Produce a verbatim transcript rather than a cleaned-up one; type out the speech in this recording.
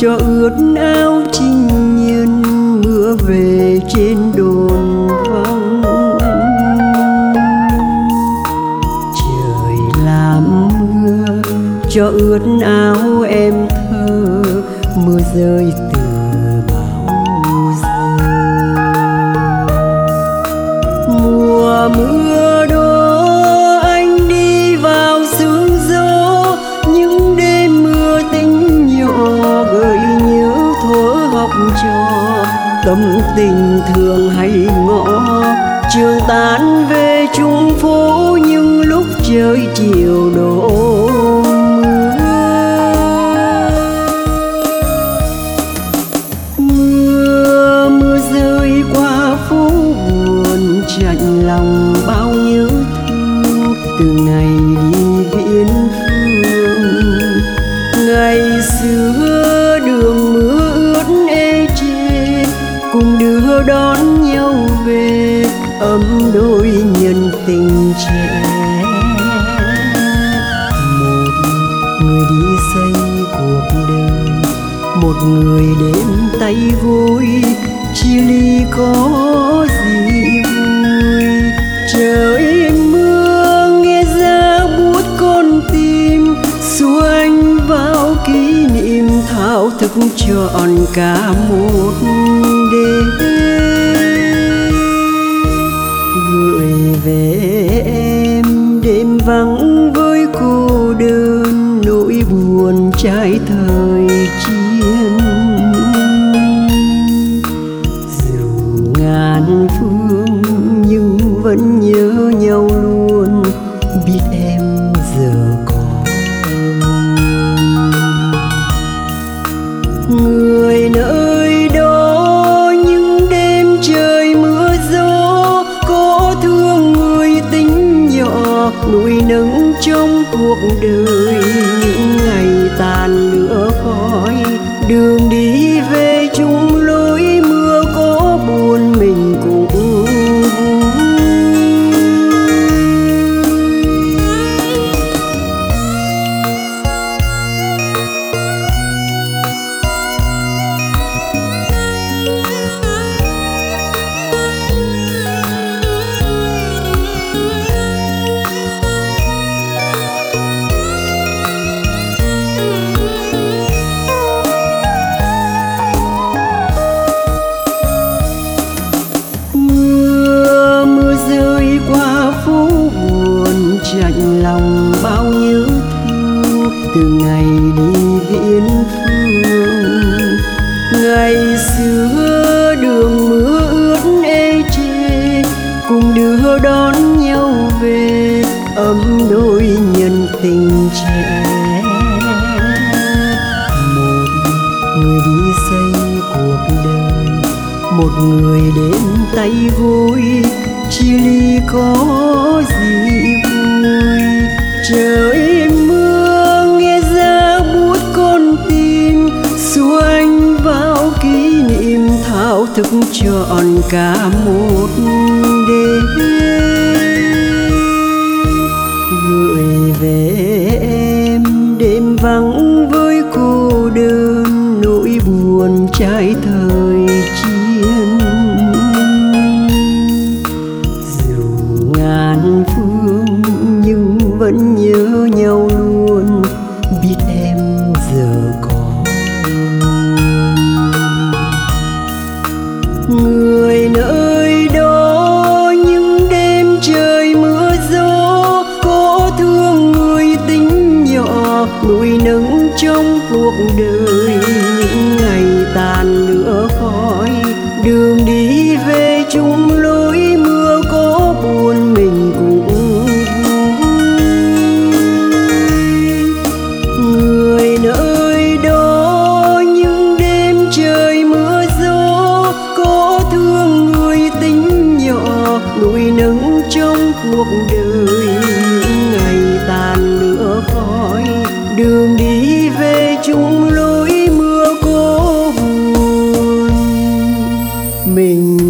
cho ướt áo chinh nhiên mưa về trên đồn vắng. Trời làm mưa cho ướt áo em thơ, mưa rơi từ bao giờ. Mùa mưa đó anh đi vào sương gió, những đêm mưa tính nhỏ gợi nhớ thuở học trò. Tâm tình thường hay ngõ trường tán về chung phố, nhưng lúc trời chiều đổ mưa. Mưa rơi qua phố buồn chạnh lòng bao nhớ thương, từ ngày đi viễn phương. Ngày xưa đường mưa ướt ê chê, cùng đưa đón nhau về ấm đôi nhân tình trẻ. Một người đi xây cuộc đời, một người đến tay vui, chia ly có gì vui. Trời mưa nghe giá buốt con tim, xua anh vào kỷ niệm thao thức trọn cả một đêm. Gửi về em đêm vắng với cô đơn, nỗi buồn trái thời chiến. Dù ngàn phương nhưng vẫn nhớ nhau luôn, biết em giờ còn. Người nơi đó những đêm trời mưa gió, có thương người tính nhỏ nuôi nấng trong cuộc đời. Những ngày tàn lửa khói, đường đi về chung lối, mưa có buồn mình cũng vui. Chạnh lòng bao nhớ thương, từ ngày đi viễn phương. Ngày xưa đường mưa ướt ê chê, cùng đưa đón nhau về ấm đôi nhân tình trẻ. Một người đi xây cuộc đời, một người đến tay vui, chia ly có gì vui. Trời mưa nghe giá buốt con tim, xua anh vào kỷ niệm thao thức trọn cả một đêm. Gửi về em đêm vắng với cô đơn, nỗi buồn trái thời chiến. Dù ngàn phương nhưng vẫn nhớ nhau luôn, biết em giờ còn. Người nơi đó những đêm trời mưa gió, có thương người tính nhỏ nuôi nấng trong cuộc đời. Những ngày tàn lửa khói, đường đi về chung lối, mưa có buồn mình cũng vui. Người nơi đó những đêm trời mưa gió, có thương người tính nhỏ nuôi nấng trong cuộc đời. Những ngày tàn lửa khói, đường đi về chung lối, mưa có buồn mình